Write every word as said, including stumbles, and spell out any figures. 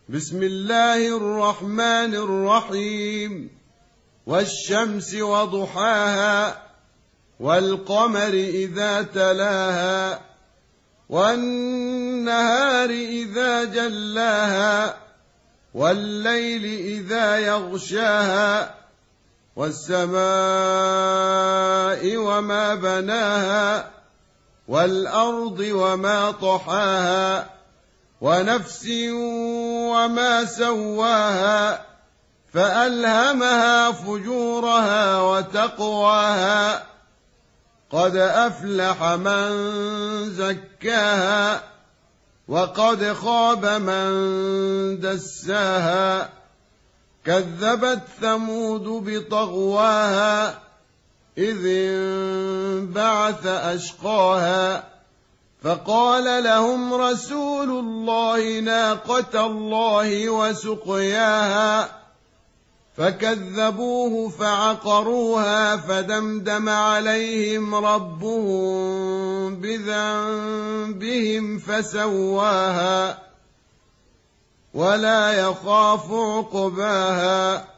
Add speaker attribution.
Speaker 1: بسم الله الرحمن الرحيم والشمس وضحاها والقمر إذا تلاها والنهار إذا جلاها والليل إذا يغشاها والسماء وما بناها والأرض وما طحاها ونفس وما سواها فألهمها فجورها وتقواها قد أفلح من زكاها وقد خاب من دساها كذبت ثمود بطغواها إذ انبعث أشقاها فقال لهم رسول الله ناقة الله وسقياها فكذبوه فعقروها فدمدم عليهم ربهم بذنبهم فسواها ولا يخاف عقباها